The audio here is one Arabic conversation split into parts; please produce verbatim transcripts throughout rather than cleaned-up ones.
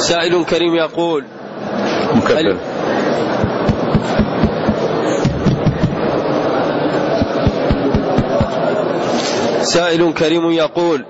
سائل كريم يقول مكبر. سائل كريم يقول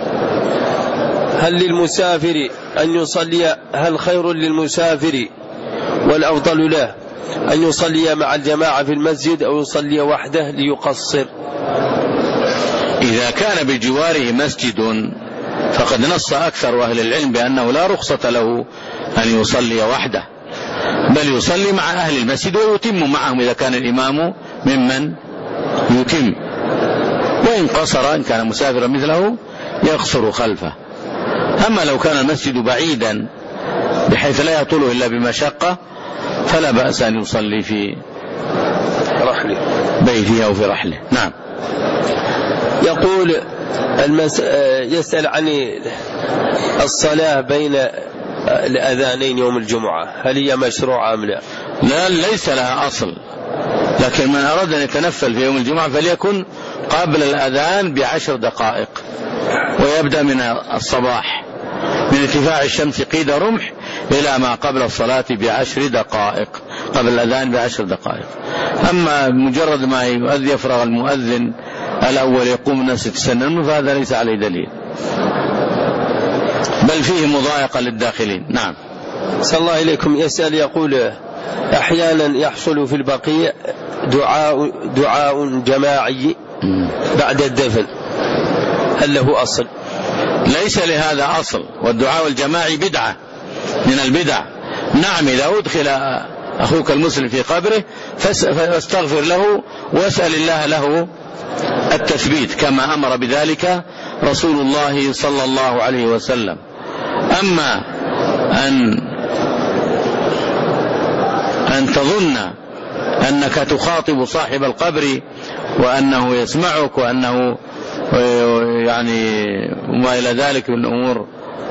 هل للمسافر أن يصلي هل خير للمسافر والأفضل له أن يصلي مع الجماعة في المسجد أو يصلي وحده ليقصر؟ إذا كان بجواره مسجد فقد نص أكثر أهل العلم بأنه لا رخصة له أن يصلي وحده، بل يصلي مع أهل المسجد ويتم معهم إذا كان الإمام ممن يتم، وإن قصر إن كان مسافرا مثله يقصر خلفه. أما لو كان المسجد بعيدا بحيث لا يطوله إلا بمشقة فلا بأس أن يصلي في رحله بيته أو في رحله. نعم. يقول المس... يسأل عن الصلاة بين الأذانين يوم الجمعة، هل هي مشروعة أم لا؟ لا، ليس لها أصل، لكن من أراد أن يتنفل في يوم الجمعة فليكن قبل الأذان بعشر دقائق، ويبدأ من الصباح من ارتفاع الشمس قيد رمح إلى ما قبل الصلاة بعشر دقائق، قبل الأذان بعشر دقائق. أما مجرد ما يفرغ المؤذن الأول يقوم الناس يتسنن فهذا ليس عليه دليل، بل فيه مضايقة للداخلين. نعم. صلى الله إليكم. يسأل يقول أحيانا يحصل في البقيع دعاء, دعاء جماعي بعد الدفن، هل له أصل؟ ليس لهذا أصل، والدعاء الجماعي بدعة من البدع. نعم، إذا أدخل أخوك المسلم في قبره فاستغفر له واسأل الله له التثبيت كما أمر بذلك رسول الله صلى الله عليه وسلم. أما أن أن تظن أنك تخاطب صاحب القبر وأنه يسمعك وأنه يعني وما إلى ذلك من أمور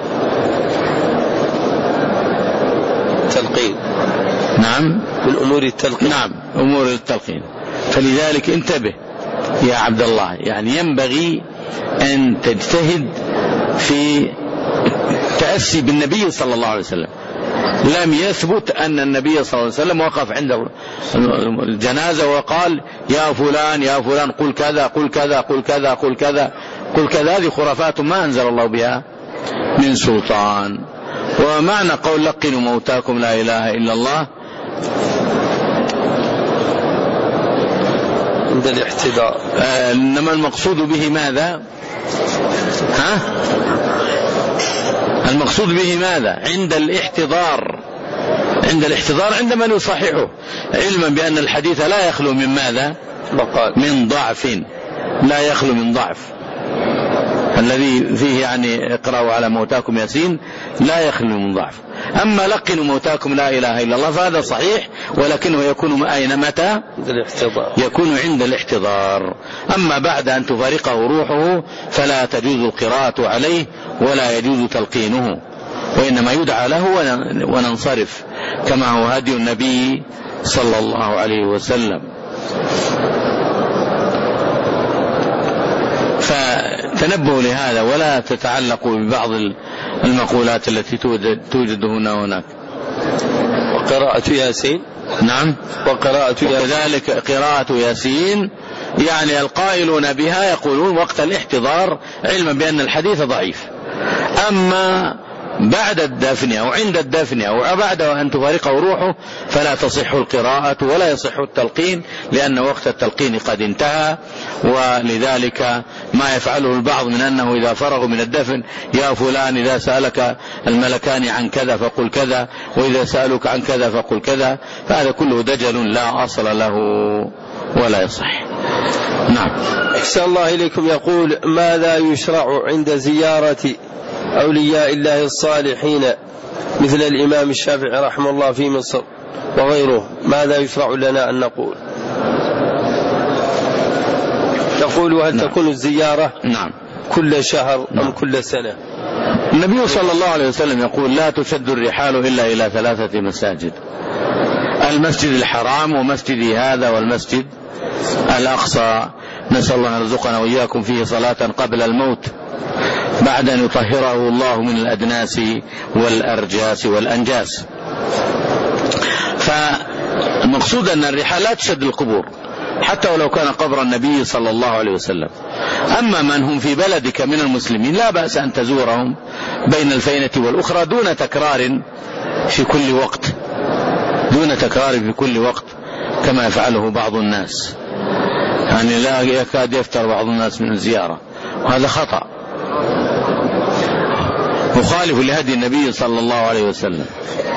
تلقين. نعم، من أمور التلقين. نعم، أمور التلقين. فلذلك انتبه يا عبد الله، يعني ينبغي أن تجتهد في التأسي بالنبي صلى الله عليه وسلم. لم يثبت أن النبي صلى الله عليه وسلم وقف عند الجنازة وقال يا فلان يا فلان قل كذا قل كذا قل كذا قل كذا قل كذا. هذه خرافات ما أنزل الله بها من سلطان. ومعنى قول لقنوا موتاكم لا إله إلا الله عند الاحتضار. آه إنما المقصود به ماذا؟ ها؟ المقصود به ماذا؟ عند الاحتضار، عند الاحتضار عند من يصححه، علما بأن الحديث لا يخلو من ماذا؟ من ضعف، لا يخلو من ضعف. الذي فيه يعني اقرأوا على موتاكم ياسين لا يخلو من ضعف. أما لقنوا موتاكم لا إله إلا الله فهذا صحيح، ولكنه يكون أين متى؟ يكون عند الاحتضار. أما بعد أن تفارقه روحه فلا تجوز القراءة عليه ولا يجوز تلقينه، وإنما يدعى له وننصرف كما هو هدي النبي صلى الله عليه وسلم. فتنبهوا لهذا ولا تتعلقوا ببعض المقولات التي توجد هنا وهناك. وقراءة ياسين. نعم، وقراءة وكذلك قراءة ياسين يعني القائلون بها يقولون وقت الاحتضار علما بأن الحديث ضعيف. أما بعد الدفن أو عند الدفن أو بعد أن تفارقه روحه فلا تصح القراءة ولا يصح التلقين، لأن وقت التلقين قد انتهى. ولذلك ما يفعله البعض من أنه إذا فرغوا من الدفن يا فلان إذا سألك الملكان عن كذا فقل كذا، وإذا سألك عن كذا فقل كذا، فهذا كله دجل لا أصل له ولا يصح. نعم. أحسن الله إليكم. يقول ماذا يشرع عند زيارة أولياء الله الصالحين مثل الإمام الشافعي رحمه الله في مصر وغيره، ماذا يشرع لنا أن نقول؟ يقول هل نعم. تكون الزيارة نعم. كل شهر نعم. أم كل سنة؟ النبي صلى الله عليه وسلم يقول لا تشد الرحال إلا إلى ثلاثة مساجد: المسجد الحرام ومسجدي هذا والمسجد الأقصى، نسأل الله أن يرزقنا وإياكم فيه صلاة قبل الموت. بعد أن يطهره الله من الأدناس والأرجاس والأنجاس. فالمقصود أن الرحال لا تشد القبور حتى ولو كان قبر النبي صلى الله عليه وسلم. أما من هم في بلدك من المسلمين لا بأس أن تزورهم بين الفينة والأخرى دون تكرار في كل وقت، دون تكرار في كل وقت كما يفعله بعض الناس، يعني لا يكاد يفتر بعض الناس من الزيارة، وهذا خطأ مخالف لهدي النبي صلى الله عليه وسلم.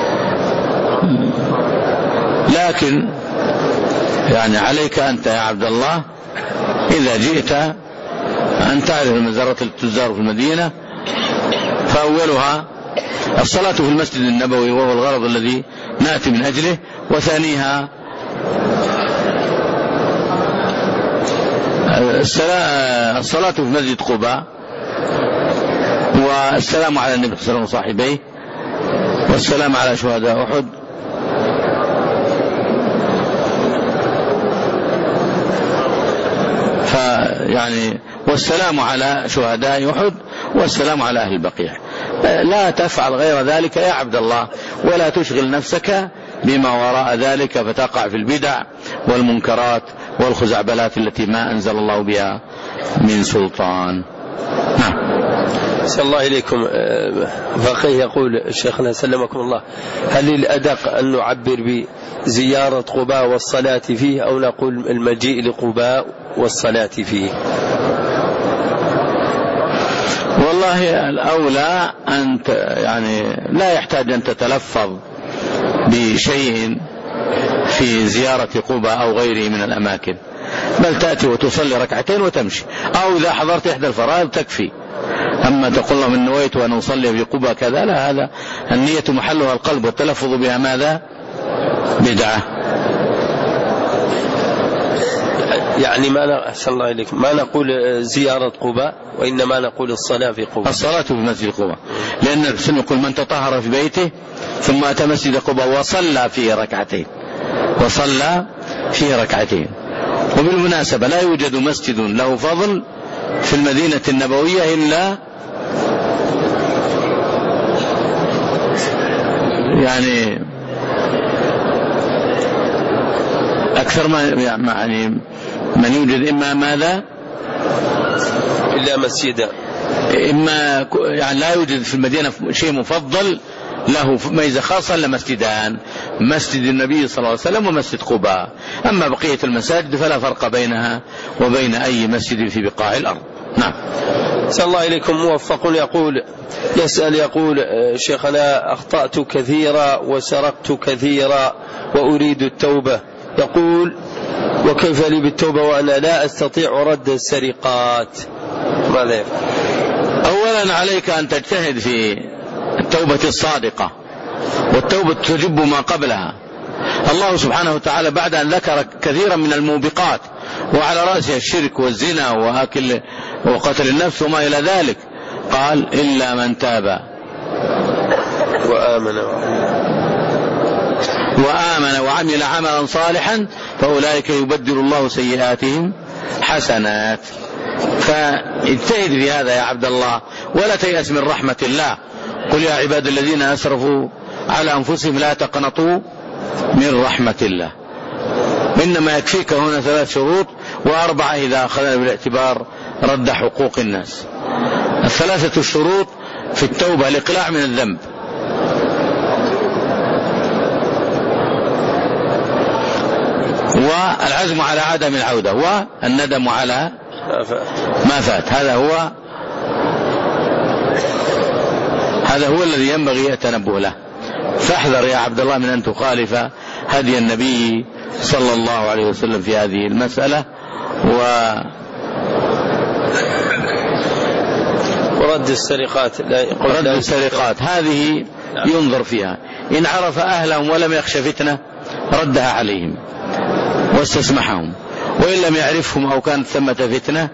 لكن يعني عليك أنت يا عبد الله إذا جئت أن تعرف المزارات التي تزار في المدينة، فأولها الصلاة في المسجد النبوي وهو الغرض الذي نأتي من أجله، وثانيها الصلاة في مسجد قباء، والسلام على النبي صلى الله عليه وسلم وصاحبيه، والسلام على شهداء أحد، فيعني والسلام على شهداء أحد والسلام على أهل البقيع. لا تفعل غير ذلك يا عبد الله، ولا تشغل نفسك بما وراء ذلك فتقع في البدع والمنكرات والخزعبلات التي ما أنزل الله بها من سلطان. نعم. أحسن الله إليكم. فقيه يقول شيخنا سلمكم الله: هل الأدق أن نعبر بزيارة قباء والصلاة فيه، أو نقول المجيء لقباء والصلاة فيه؟ والله الأولى أن يعني لا يحتاج أن تتلفظ بشيء في زيارة قباء أو غيره من الأماكن، بل تأتي وتصلي ركعتين وتمشي، أو إذا حضرت إحدى الفرائض تكفي. أما تقول لهم إن نويت وأن أصلي في قباء كذا، لا، هذا النية محلها القلب، والتلفظ بها ماذا؟ بدعة. يعني ما أحسن الله إليكم ما نقول زيارة قباء، وإنما نقول الصلاة في قباء. الصلاة في مسجد قباء، لأن الرسول يقول: من تطهر في بيته ثم أتى مسجد قباء وصلى فيه ركعتين وصلى فيه ركعتين. وبالمناسبة لا يوجد مسجد له فضل في المدينة النبوية إلا يعني أكثر ما يعني من يوجد إما ماذا إلا مسجدا، إما يعني لا يوجد في المدينة شيء مفضل له ميزة خاصة إلا مسجدان: مسجد النبي صلى الله عليه وسلم ومسجد قباء. أما بقية المساجد فلا فرق بينها وبين أي مسجد في بقاع الأرض. نعم. صلى الله إليكم. موفق يقول يسأل يقول: شيخنا أخطأت كثيرا وسرقت كثيرا وأريد التوبة. يقول: وكيف لي بالتوبة وأنا لا أستطيع رد السرقات؟ ماذا يفعل؟ أولا عليك أن تجتهد في التوبة الصادقة، والتوبة تجب ما قبلها. الله سبحانه وتعالى بعد أن ذكر كثيرا من الموبقات وعلى رأسها الشرك والزنا وأكل وقتل النفس وما إلى ذلك، قال: إلا من تاب وآمن وآمن وعمل عملا صالحا فأولئك يبدل الله سيئاتهم حسنات. فاجتهد في هذا يا عبد الله، ولا تيأس من رحمة الله. قل يا عباد الذين أسرفوا على أنفسهم لا تقنطوا من رحمة الله. إنما يكفيك هنا ثلاث شروط، وأربعة إذا أخذنا بالاعتبار رد حقوق الناس. الثلاثة الشروط في التوبة: الإقلاع من الذنب، والعزم على عدم العودة، والندم على ما فات. هذا هو هذا هو الذي ينبغي التنبه له. فاحذر يا عبد الله من أن تخالف هدي النبي صلى الله عليه وسلم في هذه المسألة. و ورد السرقات رد السرقات هذه ينظر فيها، إن عرف أهلهم ولم يخش فتنة ردها عليهم واستسمحهم، وإن لم يعرفهم أو كانت ثمة فتنة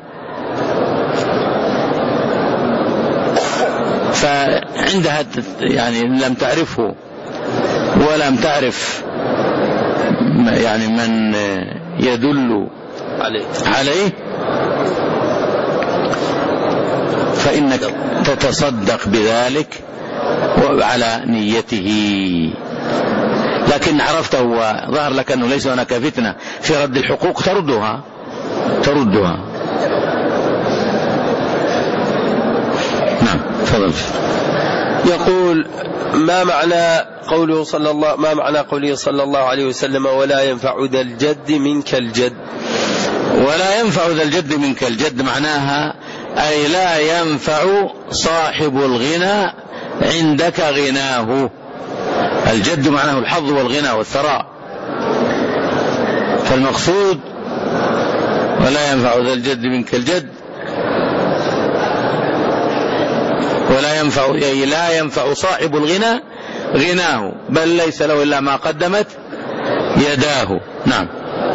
فعندها يعني لم تعرفه ولم تعرف يعني من يدل عليه فإنك تتصدق بذلك وعلى نيته. لكن عرفته وظهر لك أنه ليس هناك فتنة في رد الحقوق تردها تردها نعم. تفضل. يقول ما معنى قوله صلى الله ما معنى قوله صلى الله عليه وسلم ولا ينفع ذا الجد منك الجد؟ ولا ينفع ذا الجد منك الجد معناها أي لا ينفع صاحب الغنى عندك غناه. الجد معناه الحظ والغنى والثراء، فالمقصود ولا ينفع ذا الجد منك الجد ولا ينفع أي لا ينفع صاحب الغنى غناه، بل ليس له إلا ما قدمت يداه. نعم.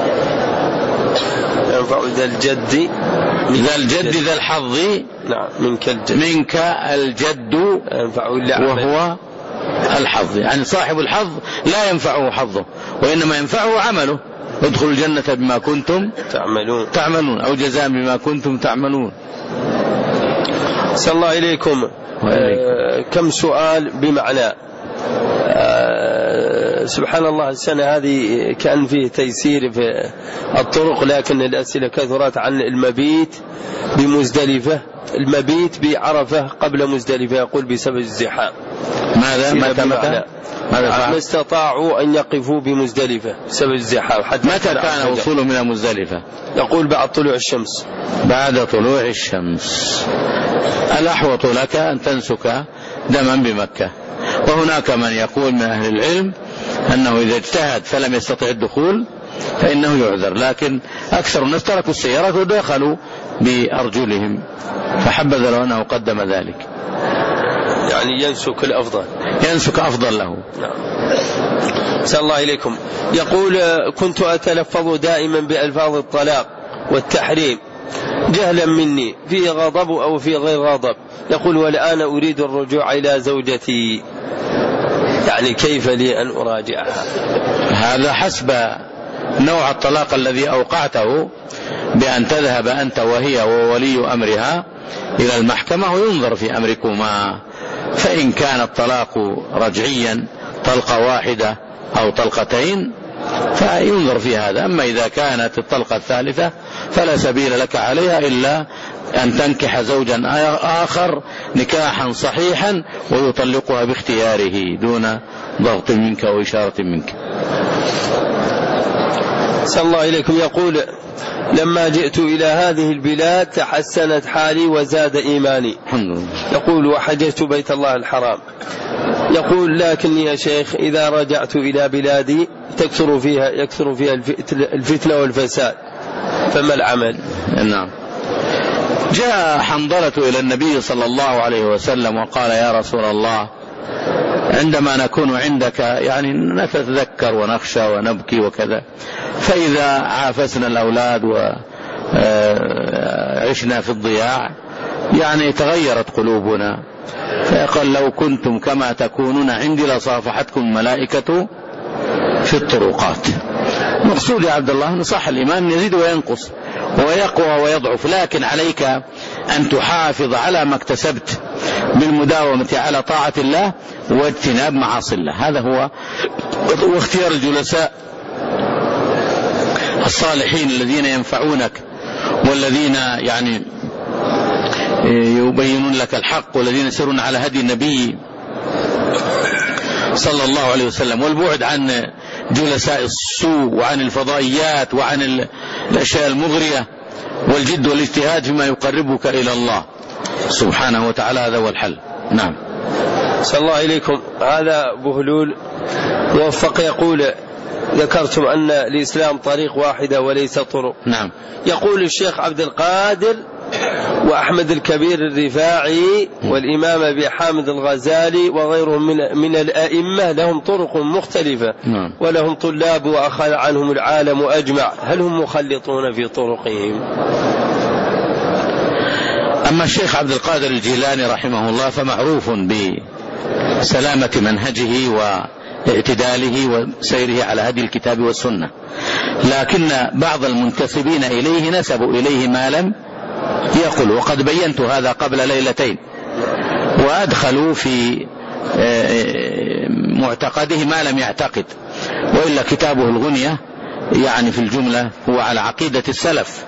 ينفع ذا الجد ذا الجد ذا الحظ نعم منك الجد منك الجد ينفع وهو الحظ، يعني صاحب الحظ لا ينفعه حظه وإنما ينفعه عمله. ادخلوا الجنة بما كنتم تعملون تعملون أو جزاء بما كنتم تعملون. صلى الله إليكم. آه كم سؤال بمعنى آه سبحان الله. السنة هذه كان فيه تيسير في الطرق، لكن الأسئلة كثرت عن المبيت بمزدلفة، المبيت بعرفة قبل مزدلفة، يقول بسبب الزحام. ماذا متى متى ما استطاعوا أن يقفوا بمزدلفة بسبب الزحام. متى كان وصوله من مزدلفة؟ يقول بعد طلوع الشمس. بعد طلوع الشمس. الأحوط لك أن تنسك دما بمكة. وهناك من يقول من أهل العلم أنه إذا اجتهد فلم يستطع الدخول فإنه يعذر، لكن أكثر الناس تركوا السيارات ودخلوا بأرجلهم، فحبذا لو أنه قدم ذلك، يعني ينسك الأفضل ينسك أفضل له. نعم. صلى الله إليكم. يقول كنت أتلفظ دائما بألفاظ الطلاق والتحريم جهلا مني في غضب أو في غير غضب. يقول والآن أريد الرجوع إلى زوجتي، يعني كيف لي أن أراجعها؟ هذا حسب نوع الطلاق الذي أوقعته، بأن تذهب أنت وهي وولي أمرها إلى المحكمة وينظر في أمركما، فإن كان الطلاق رجعيا طلقة واحدة أو طلقتين فينظر في هذا. أما إذا كانت الطلقة الثالثة فلا سبيل لك عليها إلا أن تنكح زوجا آخر نكاحا صحيحا ويطلقها باختياره دون ضغط منك وإشارة منك. صلى الله إليكم. يقول لما جئت إلى هذه البلاد تحسنت حالي وزاد إيماني. يقول وحججت بيت الله الحرام. يقول لكني يا شيخ إذا رجعت إلى بلادي تكثر فيها يكثر فيها الفتنة والفساد، فما العمل؟ نعم. جاء حنظلة إلى النبي صلى الله عليه وسلم وقال يا رسول الله عندما نكون عندك يعني نتذكر ونخشى ونبكي وكذا، فإذا عافسنا الأولاد وعشنا في الضياع يعني تغيرت قلوبنا، فقال لو كنتم كما تكونون عندي لصافحتكم الملائكة في الطرقات. مقصود يا عبد الله أن صح الإيمان يزيد وينقص ويقوى ويضعف، لكن عليك أن تحافظ على ما اكتسبت بالمداومة على طاعة الله واجتناب معاصي الله. هذا هو واختيار الجلساء الصالحين الذين ينفعونك والذين يعني يبينون لك الحق والذين يسيرون على هدي النبي صلى الله عليه وسلم، والبعد عن جلساء السوء وعن الفضائيات وعن الأشياء المغرية، والجد والاجتهاد فيما يقربك إلى الله سبحانه وتعالى. هذا هو الحل. نعم. صلى الله إليكم. هذا بهلول موفق يقول ذكرتم أن الإسلام طريق واحدة وليس طرق. نعم. يقول الشيخ عبد القادر وأحمد الكبير الرفاعي والإمام أبي حامد الغزالي وغيرهم من, من الأئمة لهم طرق مختلفة. نعم. ولهم طلاب وأخذ عنهم العالم أجمع، هل هم مخلطون في طرقهم؟ أما الشيخ عبد القادر الجيلاني رحمه الله فمعروف بسلامة منهجه واعتداله وسيره على هدي الكتاب والسنة، لكن بعض المنتسبين إليه نسبوا إليه ما لم يقول وقد بينت هذا قبل ليلتين، وأدخلوا في معتقده ما لم يعتقد، وإلا كتابه الغنية يعني في الجملة هو على عقيدة السلف.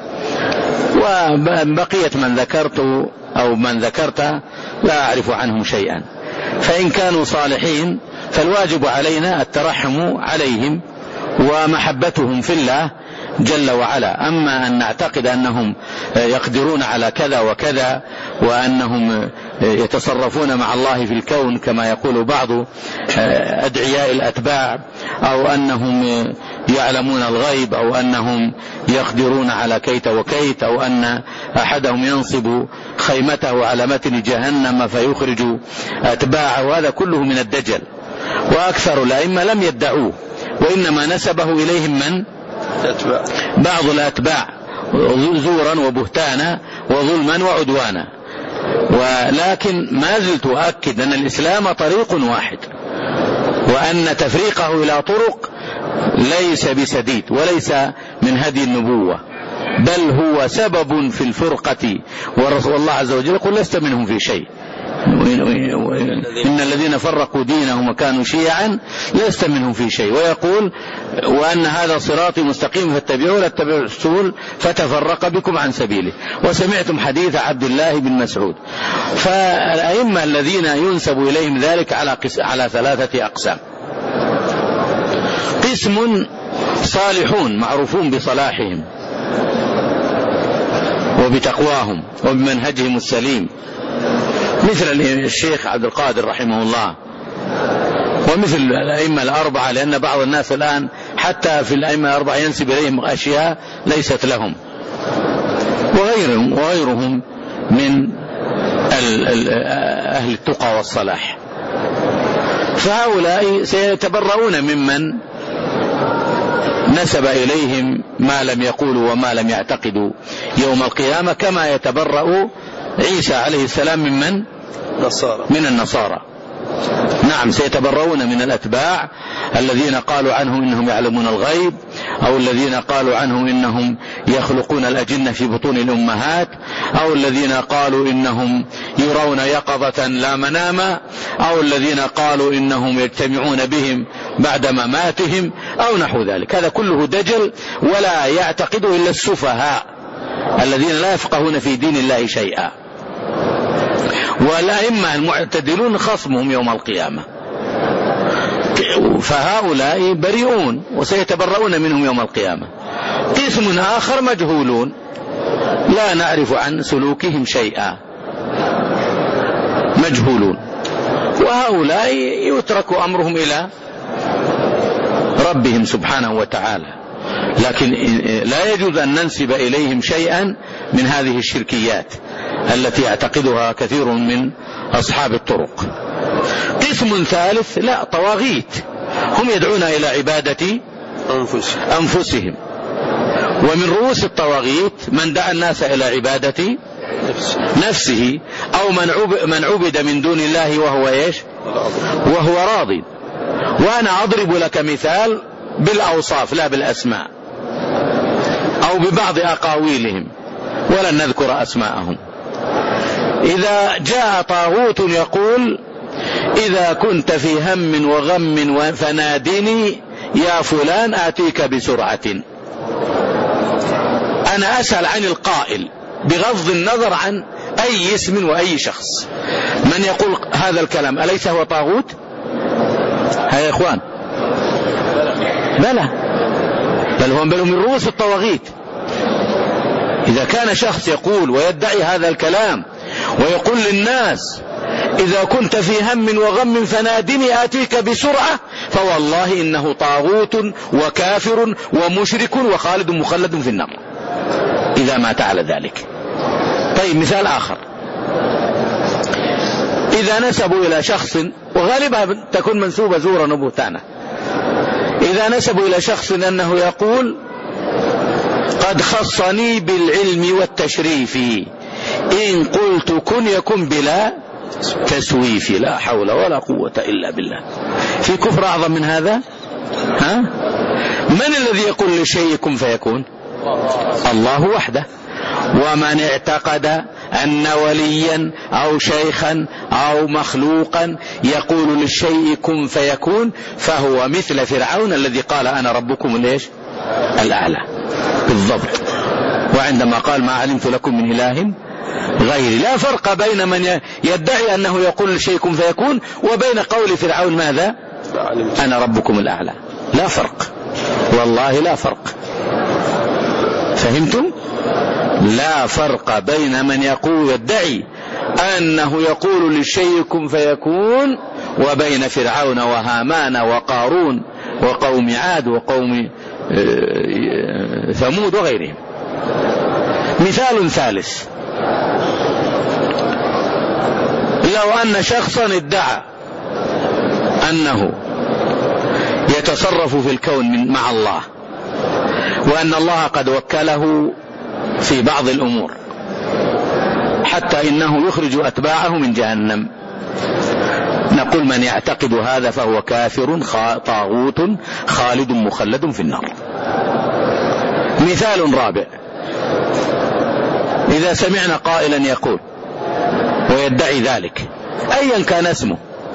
وبقية من ذكرته أو من ذكرت لا أعرف عنهم شيئا، فإن كانوا صالحين فالواجب علينا الترحم عليهم ومحبتهم في الله جل وعلا. أما أن نعتقد أنهم يقدرون على كذا وكذا، وأنهم يتصرفون مع الله في الكون كما يقول بعض أدعياء الأتباع، أو أنهم يعلمون الغيب، أو أنهم يقدرون على كيت وكيت، أو أن أحدهم ينصب خيمته على متن جهنم فيخرج أتباعه، هذا كله من الدجل. وأكثر الأئمة لم يدعوه، وإنما نسبه إليهم من؟ بعض الأتباع زورا وبهتانا وظلما وعدوانا. ولكن ما زلت أؤكد أن الإسلام طريق واحد، وأن تفريقه إلى طرق ليس بسديد وليس من هدي النبوة، بل هو سبب في الفرقة. ورسول الله عز وجل يقول لست منهم في شيء، إن الذين فرقوا دينهم وكانوا شيعا لست منهم في شيء. ويقول وأن هذا صراطي مستقيم فاتبعوه ولا تتبعوا السبل فتفرق بكم عن سبيله. وسمعتم حديث عبد الله بن مسعود. فالأئمة الذين ينسب إليهم ذلك على على ثلاثة أقسام: قسم صالحون معروفون بصلاحهم وبتقواهم وبمنهجهم السليم، مثل الشيخ عبد القادر رحمه الله، ومثل الأئمة الأربعة، لأن بعض الناس الآن حتى في الأئمة الأربعة ينسب إليهم أشياء ليست لهم، وغيرهم وغيرهم من أهل التقى والصلاح. فهؤلاء سيتبرؤون ممن نسب إليهم ما لم يقولوا وما لم يعتقدوا يوم القيامة، كما يتبرأ عيسى عليه السلام ممن؟ نصارى. من النصارى. نعم، سيتبرؤون من الأتباع الذين قالوا عنهم إنهم يعلمون الغيب، أو الذين قالوا عنهم إنهم يخلقون الأجنة في بطون الأمهات، أو الذين قالوا إنهم يرون يقظة لا مناما، أو الذين قالوا إنهم يجتمعون بهم بعد مماتهم، أو نحو ذلك. هذا كله دجل ولا يعتقده إلا السفهاء الذين لا يفقهون في دين الله شيئا. والأئمة المعتدلون خصمهم يوم القيامة، فهؤلاء بريئون وسيتبرؤون منهم يوم القيامة. قسم آخر مجهولون لا نعرف عن سلوكهم شيئا، مجهولون، وهؤلاء يترك أمرهم إلى ربهم سبحانه وتعالى. لكن لا يجوز أن ننسب إليهم شيئا من هذه الشركيات التي يعتقدها كثير من أصحاب الطرق. قسم ثالث لا، طواغيت، هم يدعون إلى عبادة أنفسهم. ومن رؤوس الطواغيت من دعا الناس إلى عبادة نفسه، أو من عبد من دون الله وهو إيش؟ وهو راضي. وأنا أضرب لك مثال بالأوصاف لا بالأسماء، أو ببعض أقاويلهم ولن نذكر أسماءهم. إذا جاء طاغوت يقول إذا كنت في هم وغم فنادني يا فلان آتيك بسرعة، أنا أسأل عن القائل بغض النظر عن أي اسم وأي شخص. من يقول هذا الكلام أليس هو طاغوت؟ هيا يا إخوان، بلى، بل هو بل من رؤوس الطواغيت. إذا كان شخص يقول ويدعي هذا الكلام ويقول للناس إذا كنت في هم وغم فنادني آتيك بسرعة، فوالله إنه طاغوت وكافر ومشرك وخالد مخلد في النار إذا مات على ذلك. طيب، مثال آخر: إذا نسبوا إلى شخص، وغالبا تكون منسوبة زورا وبهتانا، إذا نسبوا إلى شخص أنه يقول قد خصني بالعلم والتشريف، إن قلت كن يكن بلا تسويف، لا حول ولا قوة إلا بالله. في كفر أعظم من هذا؟ ها؟ من الذي يقول لشيء كن فيكون؟ الله وحده. ومن اعتقد أن وليا أو شيخا أو مخلوقا يقول للشيء كن فيكون فهو مثل فرعون الذي قال أنا ربكم ليش الأعلى بالضبط. وعندما قال ما علمت لكم من إله غيري. لا فرق بين من يدعي أنه يقول للشيء كن فيكون وبين قول فرعون ماذا أنا ربكم الأعلى. لا فرق والله لا فرق. فهمتم؟ لا فرق بين من يقول يدعي أنه يقول للشيء كن فيكون وبين فرعون وهامان وقارون وقوم عاد وقوم ثمود وغيرهم. مثال ثالث، لو أن شخصا ادعى أنه يتصرف في الكون مع الله وأن الله قد وكله في بعض الأمور حتى إنه يخرج أتباعه من جهنم، نقول من يعتقد هذا فهو كافر طاغوت خالد مخلد في النار. مثال رابع، إذا سمعنا قائلا يقول ويدعي ذلك أيا كان اسمه،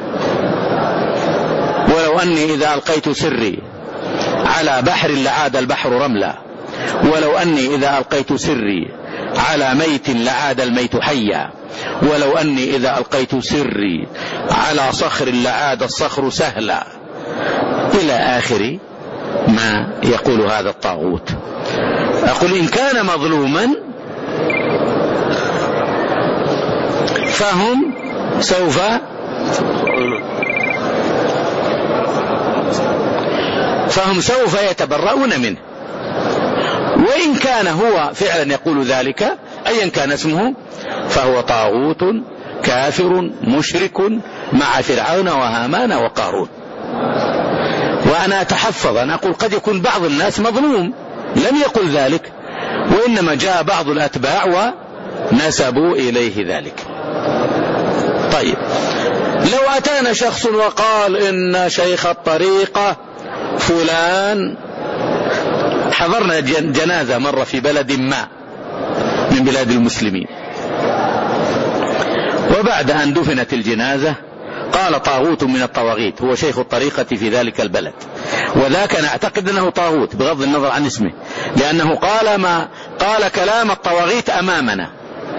ولو أني إذا ألقيت سري على بحر لعاد البحر رملا، ولو أني إذا ألقيت سري على ميت لعاد الميت حيا، ولو أني إذا ألقيت سري على صخر لعاد الصخر سهلا، إلى آخر ما يقول هذا الطاغوت. أقول إن كان مظلوما فهم سوف فهم سوف يتبرؤون منه، وإن كان هو فعلا يقول ذلك أيا كان اسمه فهو طاغوت كافر مشرك مع فرعون وهامان وقارون. وأنا أتحفظ أن أقول قد يكون بعض الناس مظلوم لم يقل ذلك، وإنما جاء بعض الأتباع ونسبوا إليه ذلك. طيب لو أتانا شخص وقال إن شيخ الطريقة فلان، حضرنا جنازة مرة في بلد ما من بلاد المسلمين، وبعد أن دفنت الجنازة قال طاغوت من الطواغيت هو شيخ الطريقة في ذلك البلد، وذاك نعتقد أنه طاغوت بغض النظر عن اسمه، لأنه قال ما قال كلام الطواغيت أمامنا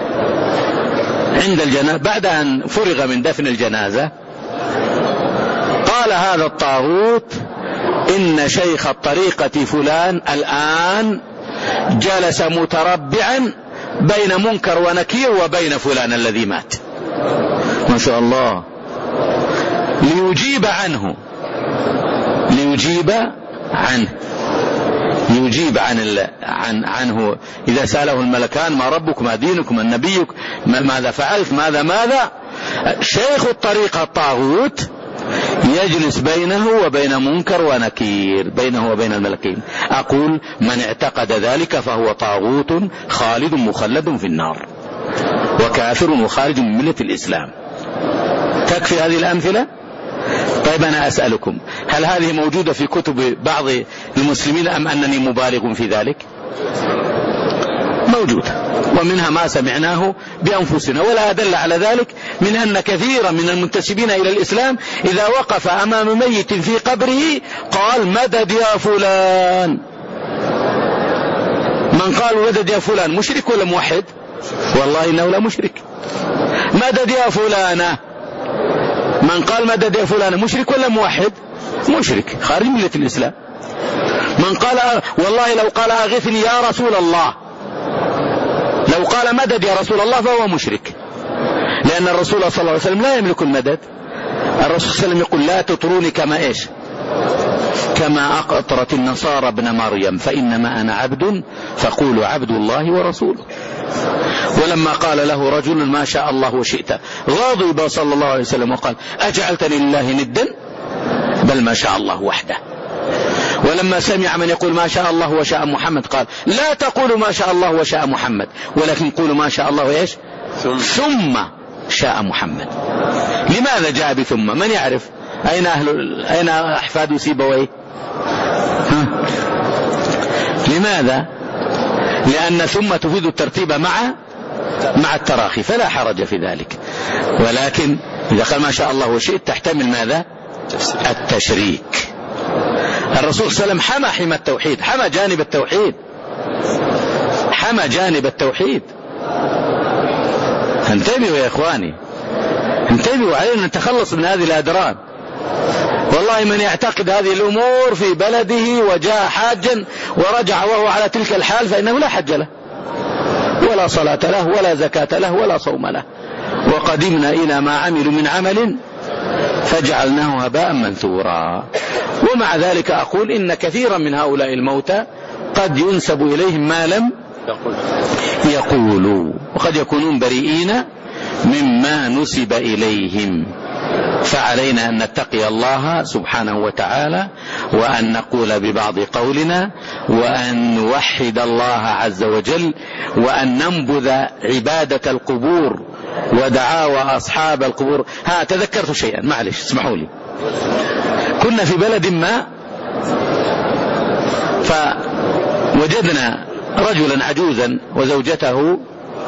عند الجنازة. بعد أن فرغ من دفن الجنازة قال هذا الطاغوت إن شيخ الطريقة فلان الآن جلس متربعا بين منكر ونكير وبين فلان الذي مات، ما شاء الله، ليجيب عنه ليجيب عنه يجيب عن عن عنه إذا سأله الملكان ما ربك ما دينك ما نبيك ماذا فعلت ماذا ماذا شيخ الطريقة الطاغوت يجلس بينه وبين منكر ونكير، بينه وبين الملكين. أقول من اعتقد ذلك فهو طاغوت خالد مخلد في النار وكافر وخارج من ملة الإسلام. تكفي هذه الأمثلة؟ طيب أنا أسألكم، هل هذه موجودة في كتب بعض المسلمين أم أنني مبالغ في ذلك؟ موجودة، ومنها ما سمعناه بأنفسنا، ولا أدل على ذلك من أن كثيرا من المنتسبين إلى الإسلام إذا وقف أمام ميت في قبره قال مدد يا فلان. من قال مدد يا فلان مشرك ولا موحد؟ والله إنه لا مشرك. مدد يا فلانة، من قال مدد يا فلانة مشرك ولا موحد؟ مشرك خارج ملة الإسلام. من قال والله لو قال أغثني يا رسول الله، لو قال مدد يا رسول الله فهو مشرك، لأن الرسول صلى الله عليه وسلم لا يملك المدد. الرسول صلى الله عليه وسلم يقول لا تطروني كما إيش كما أقطرت النصارى ابن مريم فإنما أنا عبد فقولوا عبد الله ورسوله. ولما قال له رجل ما شاء الله وشئت غضب صلى الله عليه وسلم وقال أجعلتني لله ندا بل ما شاء الله وحده. ولما سمع من يقول ما شاء الله وشاء محمد قال لا تقولوا ما شاء الله وشاء محمد ولكن قولوا ما شاء الله وإيش ثم, ثم شاء محمد. لماذا جاء بثم؟ من يعرف؟ أين أهل أين أحفاد سيبويه؟ لماذا؟ لأن ثم تفيد الترتيب مع مع التراخي، فلا حرج في ذلك. ولكن إذا قال ما شاء الله وشئت تحتمل ماذا؟ التشريك. الرسول صلى الله عليه وسلم حمى حمى التوحيد، حمى جانب التوحيد، حمى جانب التوحيد. انتبهوا يا إخواني، انتبهوا، علينا نتخلص من هذه الأدران. والله من يعتقد هذه الأمور في بلده وجاء حاجا ورجع وهو على تلك الحال فإنه لا حج له ولا صلاة له ولا زكاة له ولا صوم له. وقدمنا إلى ما عملوا من عمل فجعلناه هباء منثورا. ومع ذلك أقول إن كثيرا من هؤلاء الموتى قد ينسب إليهم ما لم يقولوا، وقد يكونون بريئين مما نسب إليهم. فعلينا أن نتقي الله سبحانه وتعالى، وأن نقول ببعض قولنا، وأن نوحد الله عز وجل، وأن ننبذ عبادة القبور ودعاوى أصحاب القبور. ها تذكرت شيئا، معلش اسمحوا لي. كنا في بلد ما فوجدنا رجلا عجوزا وزوجته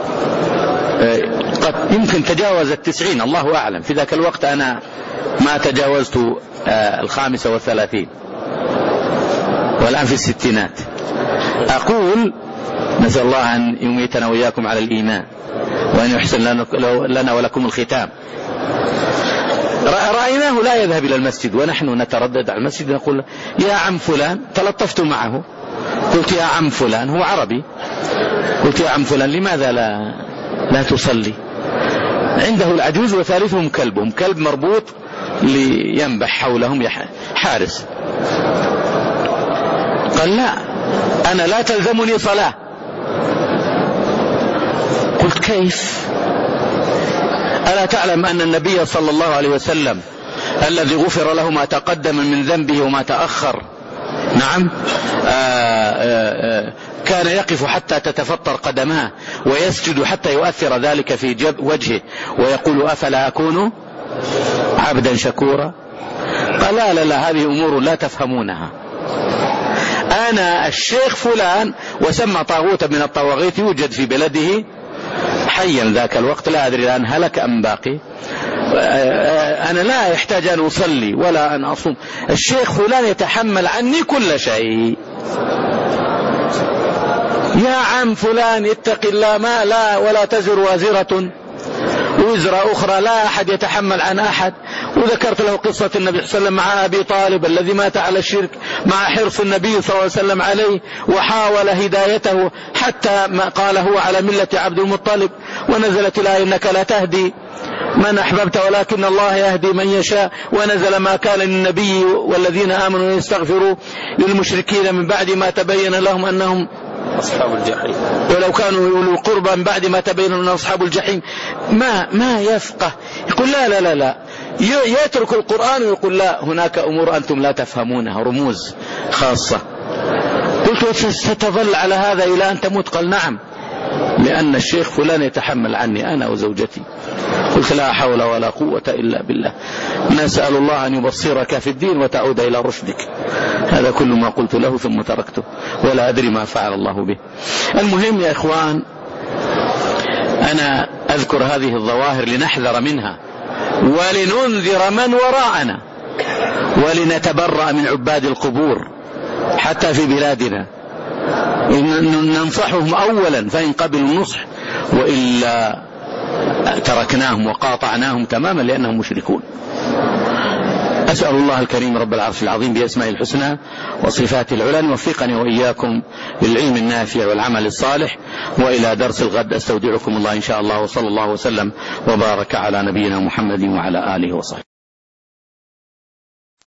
قد يمكن تجاوز التسعين، الله أعلم. في ذاك الوقت أنا ما تجاوزت الخامسة والثلاثين، والآن في الستينات. أقول نسأل الله أن يميتنا وإياكم على الإيمان، وأن يحسن لنا ولكم الختام. رأيناه لا يذهب إلى المسجد، ونحن نتردد على المسجد، نقول يا عم فلان، تلطفت معه قلت يا عم فلان، هو عربي، قلت يا عم فلان لماذا لا لا تصلي؟ عنده العجوز وثالثهم كلبهم، كلب مربوط لينبح حولهم حارس. قال لا أنا لا تلزمني صلاة. قلت كيف؟ ألا تعلم أن النبي صلى الله عليه وسلم الذي غفر له ما تقدم من ذنبه وما تأخر، نعم، آآ آآ كان يقف حتى تتفطر قدماه، ويسجد حتى يؤثر ذلك في جب وجهه، ويقول أفلا أكون عبدا شكورا؟ قال لا لا لا، هذه أمور لا تفهمونها. أنا الشيخ فلان، وسمى طاغوت من الطواغيت يوجد في بلده حيا ذاك الوقت، لا أدري الآن هلك أم باقي. أنا لا يحتاج أن أصلي ولا أن أصوم، الشيخ فلان يتحمل عني كل شيء. يا عم فلان اتق الله، ما لا ولا تزر وازرة وزر أخرى، لا أحد يتحمل عن أحد. وذكرت له قصة النبي صلى الله عليه وسلم مع أبي طالب الذي مات على الشرك، مع حرص النبي صلى الله عليه وسلم عليه، وحاول هدايته حتى ما قال هو على ملة عبد المطلب، ونزلت الآية إنك لا تهدي من أحببت ولكن الله يهدي من يشاء، ونزل ما كان للنبي والذين آمنوا يستغفروا للمشركين من بعد ما تبين لهم أنهم أصحاب الجحيم، ولو كانوا يولوا قربا من بعد ما تبين لهم أصحاب الجحيم. ما ما يفقه، يقول لا لا لا لا، يترك القرآن ويقول لا، هناك أمور أنتم لا تفهمونها، رموز خاصة. قلت ستظل على هذا إلى أن تموت؟ قال نعم، لأن الشيخ فلان يتحمل عني أنا وزوجتي. قلت لا حول ولا قوة إلا بالله، نسأل الله أن يبصرك في الدين وتعود إلى رشدك. هذا كل ما قلت له ثم تركته، ولا أدري ما فعل الله به. المهم يا إخوان، أنا أذكر هذه الظواهر لنحذر منها، ولننذر من وراءنا، ولنتبرأ من عباد القبور حتى في بلادنا. ننصحهم أولا فإن قبلوا النصح، وإلا تركناهم وقاطعناهم تماما لأنهم مشركون. أسأل الله الكريم رب العرش العظيم بأسماء الحسنى وصفات العلى أن يوفقني وإياكم للعلم النافع والعمل الصالح. وإلى درس الغد أستودعكم الله إن شاء الله، وصلى الله وسلم وبارك على نبينا محمد وعلى آله وصحبه.